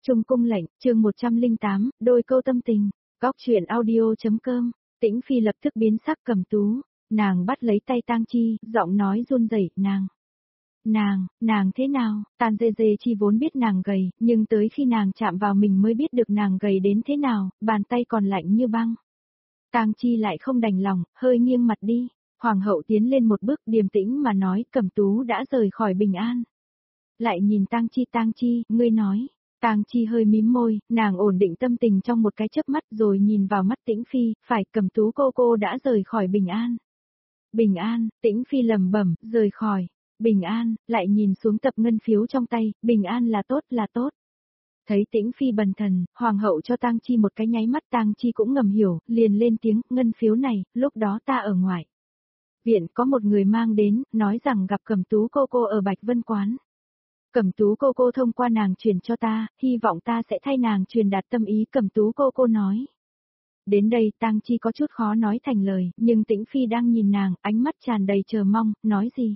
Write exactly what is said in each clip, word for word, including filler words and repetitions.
Trung cung lệnh, chương một trăm lẻ tám, đôi câu tâm tình, góc truyện audio.com, Tĩnh Phi lập tức biến sắc. Cẩm Tú, nàng bắt lấy tay Tang Chi, giọng nói run rẩy, nàng, nàng, nàng thế nào? Tàn Dê Dê Chi vốn biết nàng gầy, nhưng tới khi nàng chạm vào mình mới biết được nàng gầy đến thế nào, bàn tay còn lạnh như băng. Tang Chi lại không đành lòng, hơi nghiêng mặt đi. Hoàng hậu tiến lên một bước, điềm tĩnh mà nói, Cẩm Tú đã rời khỏi Bình An. Lại nhìn Tang Chi, Tang Chi, ngươi nói. Tang Chi hơi mím môi, nàng ổn định tâm tình trong một cái chớp mắt rồi nhìn vào mắt Tĩnh Phi, phải, Cẩm Tú cô cô đã rời khỏi Bình An. Bình An, Tĩnh Phi lẩm bẩm, rời khỏi Bình An, lại nhìn xuống tập ngân phiếu trong tay, Bình An là tốt, là tốt. Thấy Tĩnh Phi bần thần, hoàng hậu cho Tang Chi một cái nháy mắt, Tang Chi cũng ngầm hiểu, liền lên tiếng, ngân phiếu này, lúc đó ta ở ngoài viện có một người mang đến, nói rằng gặp Cẩm Tú cô cô ở Bạch Vân Quán. Cẩm Tú cô cô thông qua nàng truyền cho ta, hy vọng ta sẽ thay nàng truyền đạt tâm ý. Cẩm Tú cô cô nói. Đến đây Tang Chi có chút khó nói thành lời, nhưng Tĩnh Phi đang nhìn nàng, ánh mắt tràn đầy chờ mong, nói gì?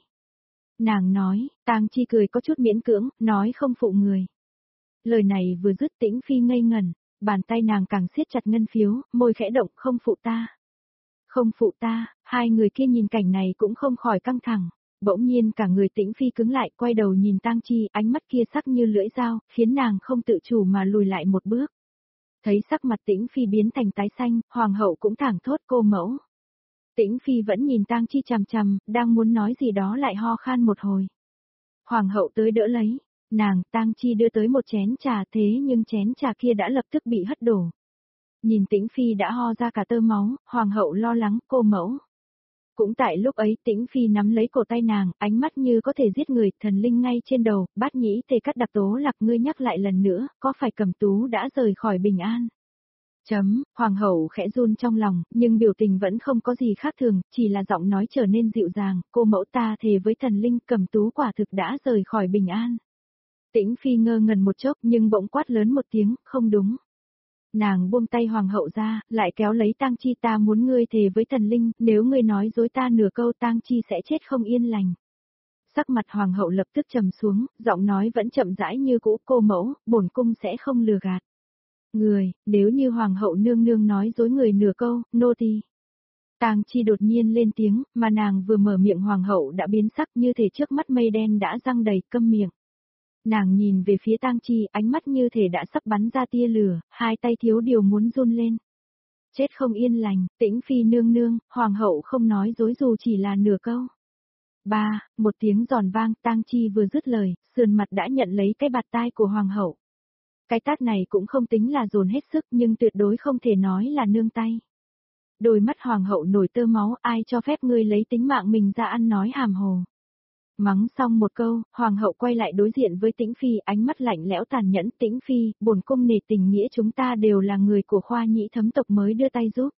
Nàng nói, Tang Chi cười có chút miễn cưỡng, nói không phụ người. Lời này vừa dứt Tĩnh Phi ngây ngẩn, bàn tay nàng càng siết chặt ngân phiếu, môi khẽ động, không phụ ta. Không phụ ta, hai người kia nhìn cảnh này cũng không khỏi căng thẳng. Bỗng nhiên cả người Tĩnh Phi cứng lại, quay đầu nhìn Tang Chi, ánh mắt kia sắc như lưỡi dao, khiến nàng không tự chủ mà lùi lại một bước. Thấy sắc mặt Tĩnh Phi biến thành tái xanh, hoàng hậu cũng thẳng thốt, cô mẫu. Tĩnh Phi vẫn nhìn Tang Chi chằm chằm, đang muốn nói gì đó lại ho khan một hồi. Hoàng hậu tới đỡ lấy, nàng, Tang Chi đưa tới một chén trà, thế nhưng chén trà kia đã lập tức bị hất đổ. Nhìn Tĩnh Phi đã ho ra cả tơ máu, hoàng hậu lo lắng, cô mẫu. Cũng tại lúc ấy Tĩnh Phi nắm lấy cổ tay nàng, ánh mắt như có thể giết người, thần linh ngay trên đầu, Bát Nhĩ Tề Cắt Đặc Tố Lạc, ngươi nhắc lại lần nữa, có phải Cẩm Tú đã rời khỏi Bình An? Chấm, hoàng hậu khẽ run trong lòng, nhưng biểu tình vẫn không có gì khác thường, chỉ là giọng nói trở nên dịu dàng, cô mẫu ta thề với thần linh, Cẩm Tú quả thực đã rời khỏi Bình An. Tĩnh Phi ngơ ngẩn một chốc nhưng bỗng quát lớn một tiếng, không đúng. Nàng buông tay hoàng hậu ra, lại kéo lấy Tang Chi, ta muốn ngươi thề với thần linh, nếu ngươi nói dối ta nửa câu Tang Chi sẽ chết không yên lành. Sắc mặt hoàng hậu lập tức trầm xuống, giọng nói vẫn chậm rãi như cũ, cô mẫu, bổn cung sẽ không lừa gạt. Người, nếu như hoàng hậu nương nương nói dối người nửa câu, nô tỳ. Tang Chi đột nhiên lên tiếng, mà nàng vừa mở miệng hoàng hậu đã biến sắc như thể trước mắt mây đen đã răng đầy, câm miệng. Nàng nhìn về phía Tang Chi, ánh mắt như thể đã sắp bắn ra tia lửa, hai tay thiếu điều muốn run lên. Chết không yên lành, Tĩnh Phi nương nương, hoàng hậu không nói dối dù chỉ là nửa câu. Ba, một tiếng giòn vang, Tang Chi vừa dứt lời, sườn mặt đã nhận lấy cái bạt tai của hoàng hậu. Cái tát này cũng không tính là dồn hết sức nhưng tuyệt đối không thể nói là nương tay. Đôi mắt hoàng hậu nổi tơ máu, ai cho phép ngươi lấy tính mạng mình ra ăn nói hàm hồ. Mắng xong một câu, hoàng hậu quay lại đối diện với Tĩnh Phi, ánh mắt lạnh lẽo tàn nhẫn, Tĩnh Phi, bổn cung nể tình nghĩa chúng ta đều là người của Khoa Nhĩ thấm tộc mới đưa tay giúp.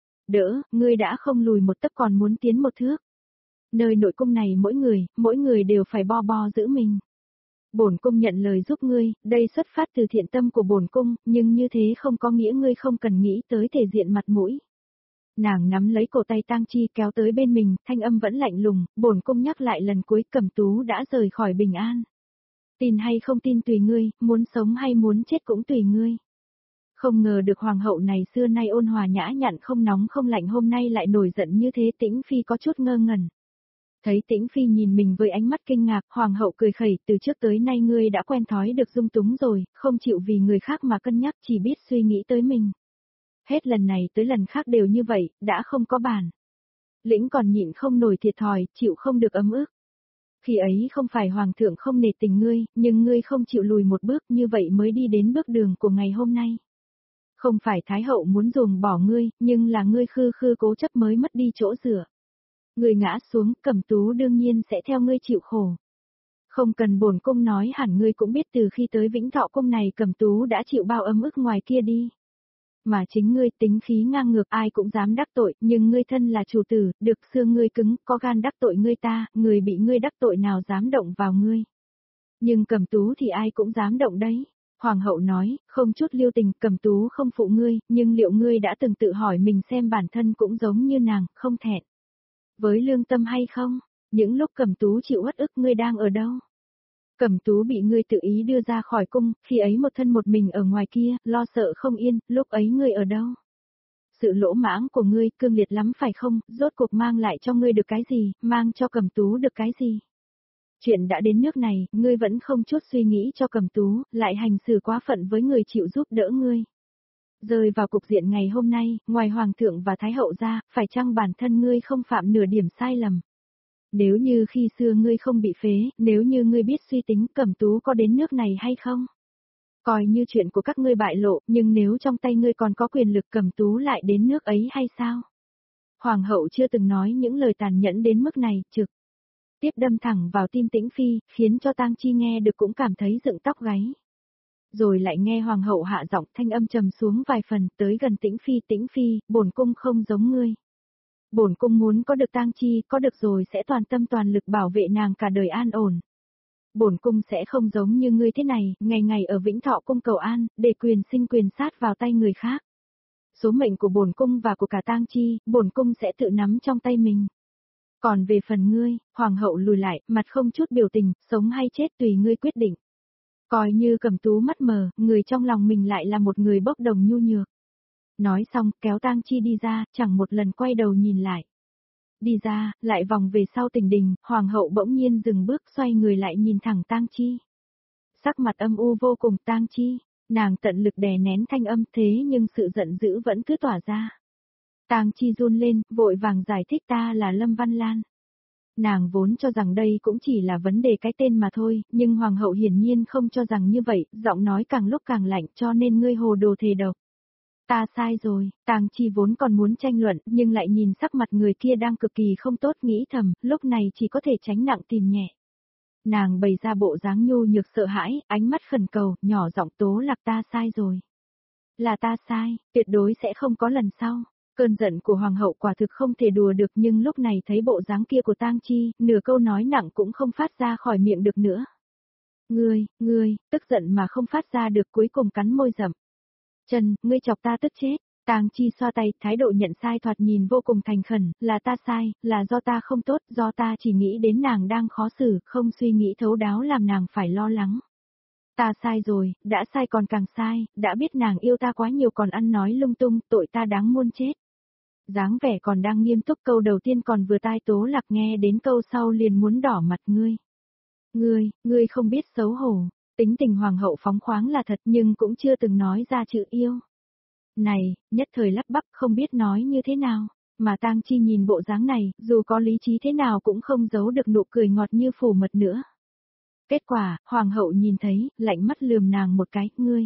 Đỡ, ngươi đã không lùi một tấc còn muốn tiến một thước. Nơi nội cung này mỗi người, mỗi người đều phải bo bo giữ mình. Bổn cung nhận lời giúp ngươi, đây xuất phát từ thiện tâm của bổn cung, nhưng như thế không có nghĩa ngươi không cần nghĩ tới thể diện mặt mũi. Nàng nắm lấy cổ tay Tang Chi kéo tới bên mình, thanh âm vẫn lạnh lùng, bổn cung nhắc lại lần cuối, Cẩm Tú đã rời khỏi Bình An. Tin hay không tin tùy ngươi, muốn sống hay muốn chết cũng tùy ngươi. Không ngờ được hoàng hậu này xưa nay ôn hòa nhã nhặn không nóng không lạnh hôm nay lại nổi giận như thế. Tĩnh Phi có chút ngơ ngẩn. Thấy Tĩnh Phi nhìn mình với ánh mắt kinh ngạc, hoàng hậu cười khẩy, từ trước tới nay ngươi đã quen thói được dung túng rồi, không chịu vì người khác mà cân nhắc, chỉ biết suy nghĩ tới mình. Hết lần này tới lần khác đều như vậy, đã không có bản lĩnh còn nhịn không nổi thiệt thòi, chịu không được ấm ức. Khi ấy không phải hoàng thượng không nể tình ngươi, nhưng ngươi không chịu lùi một bước, như vậy mới đi đến bước đường của ngày hôm nay. Không phải thái hậu muốn ruồng bỏ ngươi, nhưng là ngươi khư khư cố chấp mới mất đi chỗ dựa. Ngươi ngã xuống, Cẩm Tú đương nhiên sẽ theo ngươi chịu khổ. Không cần bổn cung nói hẳn ngươi cũng biết từ khi tới Vĩnh Thọ cung này Cẩm Tú đã chịu bao ấm ức ngoài kia đi. Mà chính ngươi tính khí ngang ngược ai cũng dám đắc tội, nhưng ngươi thân là chủ tử, được xương ngươi cứng, có gan đắc tội ngươi ta, người bị ngươi đắc tội nào dám động vào ngươi. Nhưng Cẩm Tú thì ai cũng dám động đấy. Hoàng hậu nói, không chút lưu tình, Cẩm Tú không phụ ngươi, nhưng liệu ngươi đã từng tự hỏi mình xem bản thân cũng giống như nàng, không thẹn với lương tâm hay không? Những lúc Cẩm Tú chịu uất ức ngươi đang ở đâu? Cẩm Tú bị ngươi tự ý đưa ra khỏi cung, khi ấy một thân một mình ở ngoài kia, lo sợ không yên, lúc ấy ngươi ở đâu? Sự lỗ mãng của ngươi cương liệt lắm phải không, rốt cuộc mang lại cho ngươi được cái gì, mang cho Cẩm Tú được cái gì? Chuyện đã đến nước này, ngươi vẫn không chút suy nghĩ cho Cẩm Tú, lại hành xử quá phận với người chịu giúp đỡ ngươi. Rơi vào cục diện ngày hôm nay, ngoài Hoàng thượng và Thái hậu ra, phải chăng bản thân ngươi không phạm nửa điểm sai lầm? Nếu như khi xưa ngươi không bị phế, nếu như ngươi biết suy tính Cẩm Tú có đến nước này hay không? Coi như chuyện của các ngươi bại lộ, nhưng nếu trong tay ngươi còn có quyền lực Cẩm Tú lại đến nước ấy hay sao? Hoàng hậu chưa từng nói những lời tàn nhẫn đến mức này, trực tiếp đâm thẳng vào tim Tĩnh Phi, khiến cho Tang Chi nghe được cũng cảm thấy dựng tóc gáy. Rồi lại nghe Hoàng hậu hạ giọng thanh âm trầm xuống vài phần, tới gần Tĩnh Phi, Tĩnh Phi, bổn cung không giống ngươi. Bổn cung muốn có được Tang Chi, có được rồi sẽ toàn tâm toàn lực bảo vệ nàng cả đời an ổn. Bổn cung sẽ không giống như ngươi thế này, ngày ngày ở Vĩnh Thọ cung cầu an, để quyền sinh quyền sát vào tay người khác. Số mệnh của bổn cung và của cả Tang Chi, bổn cung sẽ tự nắm trong tay mình. Còn về phần ngươi, Hoàng hậu lùi lại, mặt không chút biểu tình, sống hay chết tùy ngươi quyết định. Coi như Cẩm Tú mắt mờ, người trong lòng mình lại là một người bốc đồng nhu nhược. Nói xong, kéo Tang Chi đi ra, chẳng một lần quay đầu nhìn lại. Đi ra, lại vòng về sau Tỉnh Đình, Hoàng hậu bỗng nhiên dừng bước xoay người lại nhìn thẳng Tang Chi. Sắc mặt âm u vô cùng Tang Chi, nàng tận lực đè nén thanh âm thế nhưng sự giận dữ vẫn cứ tỏa ra. Tang Chi run lên, vội vàng giải thích ta là Lâm Văn Lan. Nàng vốn cho rằng đây cũng chỉ là vấn đề cái tên mà thôi, nhưng Hoàng hậu hiển nhiên không cho rằng như vậy, giọng nói càng lúc càng lạnh cho nên ngươi hồ đồ thề độc. Ta sai rồi, Tang Chi vốn còn muốn tranh luận, nhưng lại nhìn sắc mặt người kia đang cực kỳ không tốt nghĩ thầm, lúc này chỉ có thể tránh nặng tìm nhẹ. Nàng bày ra bộ dáng nhu nhược sợ hãi, ánh mắt khẩn cầu, nhỏ giọng Tố Lạc ta sai rồi. Là ta sai, tuyệt đối sẽ không có lần sau. Cơn giận của Hoàng hậu quả thực không thể đùa được nhưng lúc này thấy bộ dáng kia của Tang Chi, nửa câu nói nặng cũng không phát ra khỏi miệng được nữa. Ngươi, ngươi, tức giận mà không phát ra được cuối cùng cắn môi rậm. Trần, ngươi chọc ta tức chết. Tang Chi xoa tay, thái độ nhận sai thoạt nhìn vô cùng thành khẩn, là ta sai, là do ta không tốt, do ta chỉ nghĩ đến nàng đang khó xử, không suy nghĩ thấu đáo làm nàng phải lo lắng. Ta sai rồi, đã sai còn càng sai, đã biết nàng yêu ta quá nhiều còn ăn nói lung tung, tội ta đáng muôn chết. Dáng vẻ còn đang nghiêm túc câu đầu tiên còn vừa tai Tố Lạc nghe đến câu sau liền muốn đỏ mặt ngươi. Ngươi, ngươi không biết xấu hổ, tính tình Hoàng hậu phóng khoáng là thật nhưng cũng chưa từng nói ra chữ yêu. Này, nhất thời lắp bắp không biết nói như thế nào, mà Tang Chi nhìn bộ dáng này, dù có lý trí thế nào cũng không giấu được nụ cười ngọt như phủ mật nữa. Kết quả, Hoàng hậu nhìn thấy, lạnh mắt lườm nàng một cái, ngươi.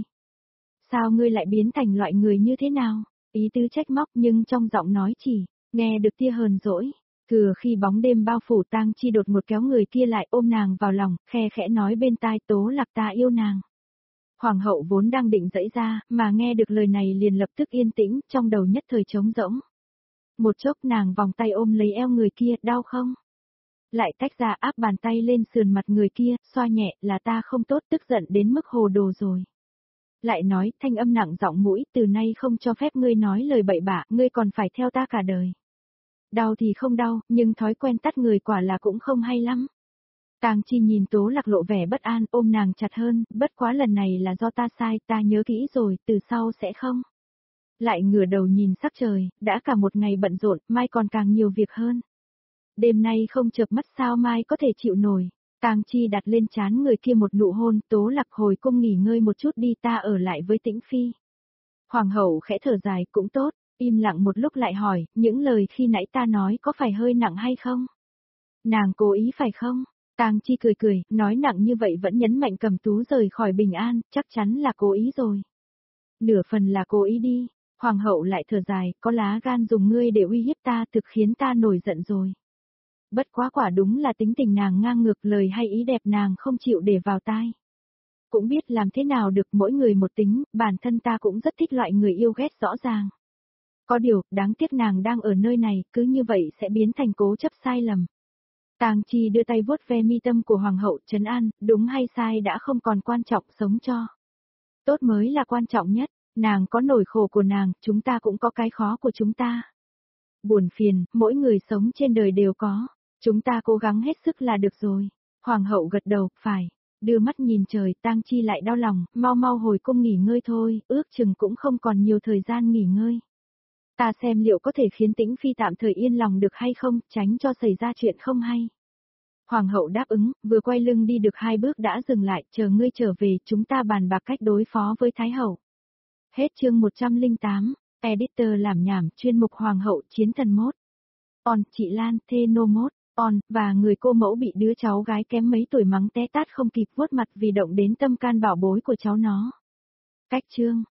Sao ngươi lại biến thành loại người như thế nào? Ý tứ trách móc nhưng trong giọng nói chỉ, nghe được tia hờn dỗi. Thừa khi bóng đêm bao phủ Tang Chi đột ngột kéo người kia lại ôm nàng vào lòng, khe khẽ nói bên tai Tố Lạc ta yêu nàng. Hoàng hậu vốn đang định dãy ra, mà nghe được lời này liền lập tức yên tĩnh, trong đầu nhất thời trống rỗng. Một chốc nàng vòng tay ôm lấy eo người kia, đau không? Lại tách ra áp bàn tay lên sườn mặt người kia, xoa nhẹ, là ta không tốt tức giận đến mức hồ đồ rồi. Lại nói, thanh âm nặng giọng mũi, từ nay không cho phép ngươi nói lời bậy bạ, ngươi còn phải theo ta cả đời. Đau thì không đau, nhưng thói quen tắt người quả là cũng không hay lắm. Tang Chi nhìn Tố Lạc lộ vẻ bất an, ôm nàng chặt hơn, bất quá lần này là do ta sai, ta nhớ kỹ rồi, từ sau sẽ không. Lại ngửa đầu nhìn sắc trời, đã cả một ngày bận rộn, mai còn càng nhiều việc hơn. Đêm nay không chợp mắt sao mai có thể chịu nổi. Tang Chi đặt lên trán người kia một nụ hôn, Tố Lạc hồi cung nghỉ ngơi một chút đi ta ở lại với Tĩnh Phi. Hoàng hậu khẽ thở dài cũng tốt, im lặng một lúc lại hỏi, những lời khi nãy ta nói có phải hơi nặng hay không? Nàng cố ý phải không? Tang Chi cười cười, nói nặng như vậy vẫn nhấn mạnh Cẩm Tú rời khỏi bình an, chắc chắn là cố ý rồi. Nửa phần là cố ý đi, Hoàng hậu lại thở dài, có lá gan dùng ngươi để uy hiếp ta thực khiến ta nổi giận rồi. Bất quá quả đúng là tính tình nàng ngang ngược lời hay ý đẹp nàng không chịu để vào tai. Cũng biết làm thế nào được mỗi người một tính, bản thân ta cũng rất thích loại người yêu ghét rõ ràng. Có điều, đáng tiếc nàng đang ở nơi này, cứ như vậy sẽ biến thành cố chấp sai lầm. Tang Chi đưa tay vuốt ve mi tâm của Hoàng hậu trấn an, đúng hay sai đã không còn quan trọng sống cho. Tốt mới là quan trọng nhất, nàng có nỗi khổ của nàng, chúng ta cũng có cái khó của chúng ta. Buồn phiền, mỗi người sống trên đời đều có, chúng ta cố gắng hết sức là được rồi. Hoàng hậu gật đầu, phải. Đưa mắt nhìn trời, Tang Chi lại đau lòng, mau mau hồi cung nghỉ ngơi thôi, ước chừng cũng không còn nhiều thời gian nghỉ ngơi. Ta xem liệu có thể khiến Tĩnh Phi tạm thời yên lòng được hay không, tránh cho xảy ra chuyện không hay. Hoàng hậu đáp ứng, vừa quay lưng đi được hai bước đã dừng lại, chờ ngươi trở về, chúng ta bàn bạc cách đối phó với Thái hậu. Hết chương một trăm lẻ tám, Editor làm nhảm, chuyên mục Hoàng hậu chiến thần mốt. On, chị Lan, thê nô mốt. On, và người cô mẫu bị đứa cháu gái kém mấy tuổi mắng té tát không kịp vuốt mặt vì động đến tâm can bảo bối của cháu nó. Cách chương.